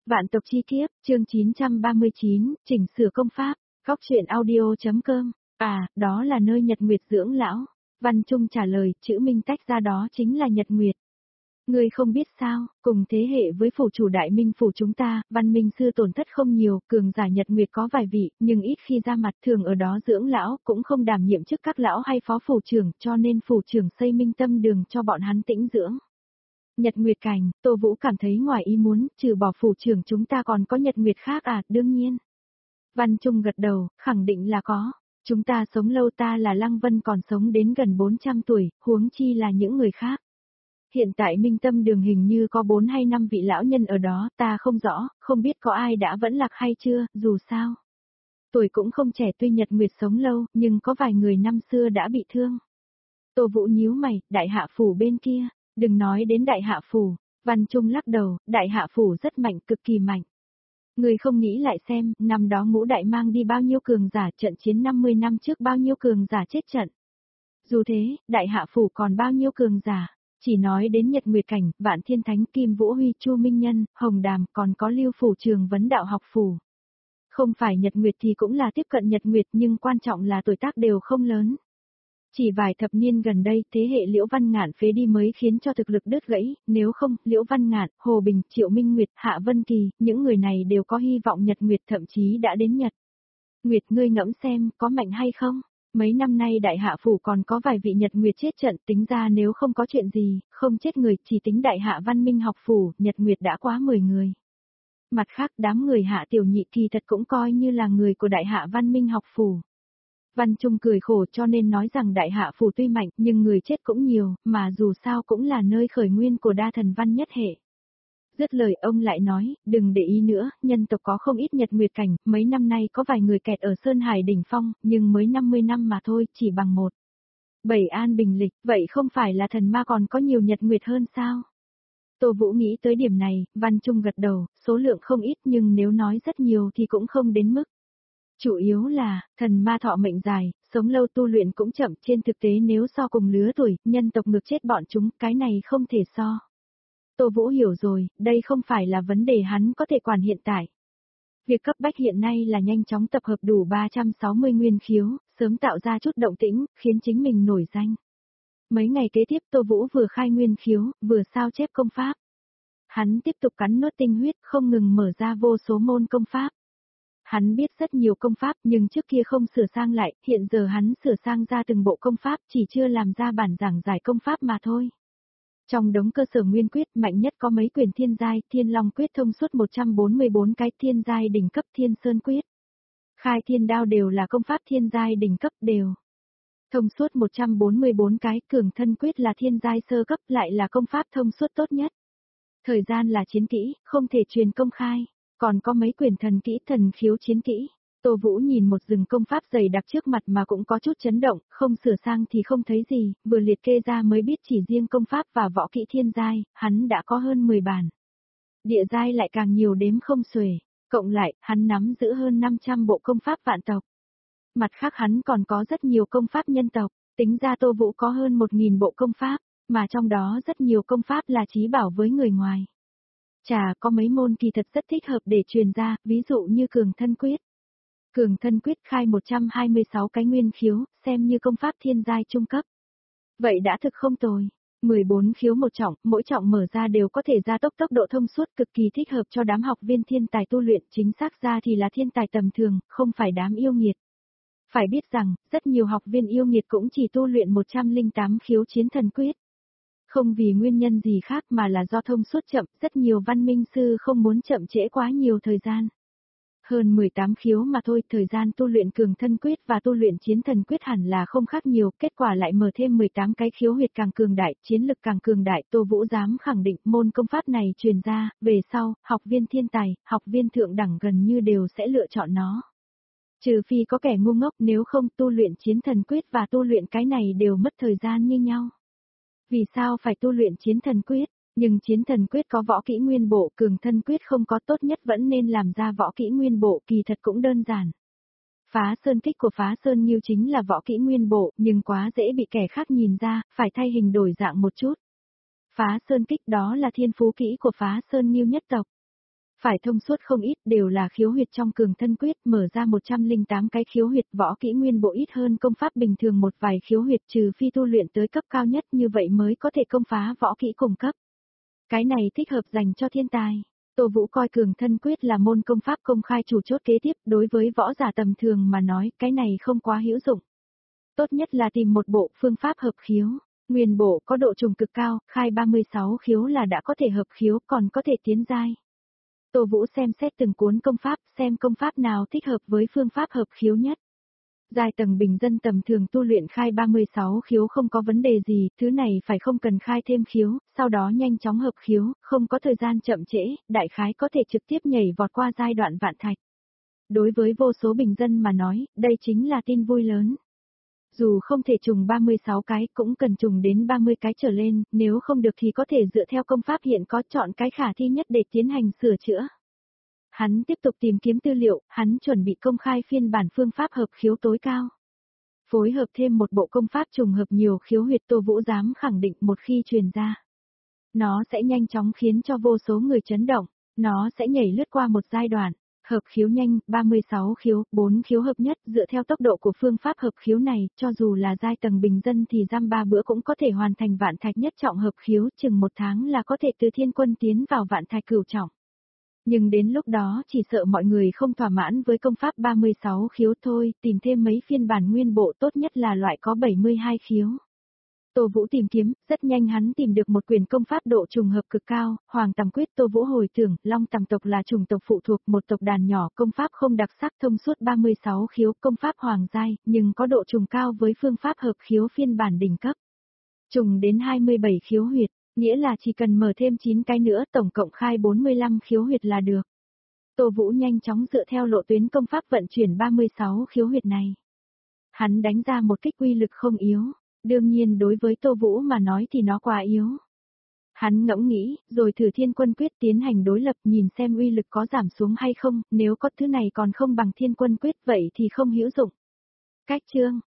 Vạn tộc chi kiếp, chương 939, chỉnh sửa công pháp, góc truyện audio.com. À, đó là nơi Nhật Nguyệt dưỡng lão. Văn Trung trả lời, chữ minh tách ra đó chính là Nhật Nguyệt. Ngươi không biết sao, cùng thế hệ với phủ chủ Đại Minh phủ chúng ta, văn minh sư tổn thất không nhiều, cường giả Nhật Nguyệt có vài vị, nhưng ít khi ra mặt, thường ở đó dưỡng lão, cũng không đảm nhiệm chức các lão hay phó phủ trưởng, cho nên phủ trưởng xây minh tâm đường cho bọn hắn tĩnh dưỡng. Nhật Nguyệt cảnh, Tô Vũ cảm thấy ngoài ý muốn, trừ bỏ phủ trưởng chúng ta còn có Nhật Nguyệt khác à, đương nhiên. Văn Trung gật đầu, khẳng định là có. Chúng ta sống lâu, ta là Lăng Vân còn sống đến gần 400 tuổi, huống chi là những người khác. Hiện tại Minh Tâm Đường hình như có 4 hay 5 vị lão nhân ở đó, ta không rõ, không biết có ai đã vẫn lạc hay chưa, dù sao. Tuổi cũng không trẻ, tuy Nhật Nguyệt sống lâu, nhưng có vài người năm xưa đã bị thương. Tô Vũ nhíu mày, Đại Hạ phủ bên kia, đừng nói đến Đại Hạ phủ. Văn Trung lắc đầu, Đại Hạ phủ rất mạnh, cực kỳ mạnh. Người không nghĩ lại xem, năm đó Ngũ Đại mang đi bao nhiêu cường giả, trận chiến 50 năm trước bao nhiêu cường giả chết trận. Dù thế, Đại Hạ phủ còn bao nhiêu cường giả. Chỉ nói đến Nhật Nguyệt cảnh, Vạn Thiên Thánh, Kim Vũ Huy, Chu Minh Nhân, Hồng Đàm, còn có Lưu phủ Trường Vấn Đạo học phủ. Không phải Nhật Nguyệt thì cũng là tiếp cận Nhật Nguyệt, nhưng quan trọng là tuổi tác đều không lớn. Chỉ vài thập niên gần đây, thế hệ Liễu Văn Ngạn phế đi mới khiến cho thực lực đứt gãy, nếu không, Liễu Văn Ngạn, Hồ Bình, Triệu Minh Nguyệt, Hạ Vân Kỳ, những người này đều có hy vọng Nhật Nguyệt, thậm chí đã đến Nhật. Nguyệt, ngươi ngẫm xem, có mạnh hay không? Mấy năm nay Đại Hạ phủ còn có vài vị Nhật Nguyệt chết trận, tính ra nếu không có chuyện gì, không chết người, chỉ tính Đại Hạ Văn Minh học phủ, Nhật Nguyệt đã quá 10 người. Mặt khác, đám người Hạ Tiểu Nhị kỳ thật cũng coi như là người của Đại Hạ Văn Minh học phủ. Văn Trung cười khổ, cho nên nói rằng Đại Hạ phủ tuy mạnh, nhưng người chết cũng nhiều, mà dù sao cũng là nơi khởi nguyên của đa thần văn nhất hệ. Dứt lời ông lại nói, đừng để ý nữa, nhân tộc có không ít Nhật Nguyệt cảnh, mấy năm nay có vài người kẹt ở Sơn Hải đỉnh phong, nhưng mới 50 năm mà thôi, chỉ bằng một. Bảy an bình lịch, vậy không phải là thần ma còn có nhiều Nhật Nguyệt hơn sao? Tô Vũ nghĩ tới điểm này, Văn Trung gật đầu, số lượng không ít nhưng nếu nói rất nhiều thì cũng không đến mức. Chủ yếu là, thần ma thọ mệnh dài, sống lâu tu luyện cũng chậm, trên thực tế nếu so cùng lứa tuổi, nhân tộc ngược chết bọn chúng, cái này không thể so. Tô Vũ hiểu rồi, đây không phải là vấn đề hắn có thể quản hiện tại. Việc cấp bách hiện nay là nhanh chóng tập hợp đủ 360 nguyên khiếu, sớm tạo ra chút động tĩnh, khiến chính mình nổi danh. Mấy ngày kế tiếp Tô Vũ vừa khai nguyên khiếu, vừa sao chép công pháp. Hắn tiếp tục cắn nuốt tinh huyết, không ngừng mở ra vô số môn công pháp. Hắn biết rất nhiều công pháp nhưng trước kia không sửa sang lại, hiện giờ hắn sửa sang ra từng bộ công pháp, chỉ chưa làm ra bản giảng giải công pháp mà thôi. Trong đống cơ sở nguyên quyết mạnh nhất có mấy quyển thiên giai, Thiên Long quyết thông suốt 144 cái, thiên giai đỉnh cấp Thiên Sơn quyết. Khai Thiên Đao đều là công pháp thiên giai đỉnh cấp đều. Thông suốt 144 cái, Cường Thân quyết là thiên giai sơ cấp, lại là công pháp thông suốt tốt nhất. Thời gian là chiến kỹ, không thể truyền công khai. Còn có mấy quyển thần kỹ, thần khiếu chiến kỹ. Tô Vũ nhìn một rừng công pháp dày đặc trước mặt mà cũng có chút chấn động, không sửa sang thì không thấy gì, vừa liệt kê ra mới biết chỉ riêng công pháp và võ kỹ thiên giai, hắn đã có hơn 10 bản. Địa giai lại càng nhiều đếm không xuể, cộng lại, hắn nắm giữ hơn 500 bộ công pháp vạn tộc. Mặt khác hắn còn có rất nhiều công pháp nhân tộc, tính ra Tô Vũ có hơn 1000 bộ công pháp, mà trong đó rất nhiều công pháp là chí bảo với người ngoài. Chà, có mấy môn kỳ thật rất thích hợp để truyền ra, ví dụ như Cường Thân quyết. Cường Thân quyết khai 126 cái nguyên khiếu, xem như công pháp thiên giai trung cấp. Vậy đã thực không tồi. 14 khiếu một trọng, mỗi trọng mở ra đều có thể gia tốc tốc độ thông suốt, cực kỳ thích hợp cho đám học viên thiên tài tu luyện, chính xác ra thì là thiên tài tầm thường, không phải đám yêu nghiệt. Phải biết rằng, rất nhiều học viên yêu nghiệt cũng chỉ tu luyện 108 khiếu chiến thần quyết. Không vì nguyên nhân gì khác mà là do thông suốt chậm, rất nhiều văn minh sư không muốn chậm trễ quá nhiều thời gian. Hơn 18 khiếu mà thôi, thời gian tu luyện Cường Thân quyết và tu luyện chiến thần quyết hẳn là không khác nhiều, kết quả lại mở thêm 18 cái khiếu huyệt càng cường đại, chiến lực càng cường đại, Tô Vũ dám khẳng định môn công pháp này truyền ra, về sau, học viên thiên tài, học viên thượng đẳng gần như đều sẽ lựa chọn nó. Trừ phi có kẻ ngu ngốc, nếu không tu luyện chiến thần quyết và tu luyện cái này đều mất thời gian như nhau. Vì sao phải tu luyện chiến thần quyết? Nhưng chiến thần quyết có võ kỹ nguyên bộ, Cường Thân quyết không có, tốt nhất vẫn nên làm ra võ kỹ nguyên bộ, kỳ thật cũng đơn giản. Phá Sơn kích của Phá Sơn Nghiêu chính là võ kỹ nguyên bộ, nhưng quá dễ bị kẻ khác nhìn ra, phải thay hình đổi dạng một chút. Phá Sơn kích đó là thiên phú kỹ của Phá Sơn Nghiêu nhất tộc. Phải thông suốt không ít, đều là khiếu huyệt trong cường thân quyết, mở ra 108 cái khiếu huyệt, võ kỹ nguyên bộ ít hơn công pháp bình thường một vài khiếu huyệt, trừ phi tu luyện tới cấp cao nhất như vậy mới có thể công phá võ kỹ cùng cấp. Cái này thích hợp dành cho thiên tài. Tô Vũ coi cường thân quyết là môn công pháp công khai chủ chốt kế tiếp, đối với võ giả tầm thường mà nói, cái này không quá hữu dụng. Tốt nhất là tìm một bộ phương pháp hợp khiếu. Nguyên bộ có độ trùng cực cao, khai 36 khiếu là đã có thể hợp khiếu, còn có thể tiến giai. Tô Vũ xem xét từng cuốn công pháp, xem công pháp nào thích hợp với phương pháp hợp khiếu nhất. Giai tầng bình dân tầm thường tu luyện khai 36 khiếu không có vấn đề gì, thứ này phải không cần khai thêm khiếu, sau đó nhanh chóng hợp khiếu, không có thời gian chậm trễ, đại khái có thể trực tiếp nhảy vọt qua giai đoạn vạn thạch. Đối với vô số bình dân mà nói, đây chính là tin vui lớn. Dù không thể trùng 36 cái, cũng cần trùng đến 30 cái trở lên, nếu không được thì có thể dựa theo công pháp hiện có chọn cái khả thi nhất để tiến hành sửa chữa. Hắn tiếp tục tìm kiếm tư liệu, hắn chuẩn bị công khai phiên bản phương pháp hợp khiếu tối cao. Phối hợp thêm một bộ công pháp trùng hợp nhiều khiếu huyệt, Tô Vũ dám khẳng định một khi truyền ra. Nó sẽ nhanh chóng khiến cho vô số người chấn động, nó sẽ nhảy lướt qua một giai đoạn. Hợp khiếu nhanh, 36 khiếu, 4 khiếu hợp nhất, dựa theo tốc độ của phương pháp hợp khiếu này, cho dù là giai tầng bình dân thì giam 3 bữa cũng có thể hoàn thành vạn thạch nhất trọng hợp khiếu, chừng 1 tháng là có thể từ thiên quân tiến vào vạn thạch cửu trọng. Nhưng đến lúc đó chỉ sợ mọi người không thỏa mãn với công pháp 36 khiếu thôi, tìm thêm mấy phiên bản nguyên bộ, tốt nhất là loại có 72 khiếu. Tô Vũ tìm kiếm, rất nhanh hắn tìm được một quyển công pháp độ trùng hợp cực cao, Hoàng Tầm Quyết. Tô Vũ hồi tưởng, Long Tầm tộc là chủng tộc phụ thuộc một tộc đàn nhỏ, công pháp không đặc sắc, thông suốt 36 khiếu, công pháp hoàng giai, nhưng có độ trùng cao với phương pháp hợp khiếu phiên bản đỉnh cấp. Trùng đến 27 khiếu huyệt, nghĩa là chỉ cần mở thêm 9 cái nữa, tổng cộng khai 45 khiếu huyệt là được. Tô Vũ nhanh chóng dựa theo lộ tuyến công pháp vận chuyển 36 khiếu huyệt này. Hắn đánh ra một kích uy lực không yếu. Đương nhiên đối với Tô Vũ mà nói thì nó quá yếu. Hắn ngẫm nghĩ, rồi thử thiên quân quyết tiến hành đối lập, nhìn xem uy lực có giảm xuống hay không, nếu có thứ này còn không bằng thiên quân quyết vậy thì không hữu dụng. Cách chương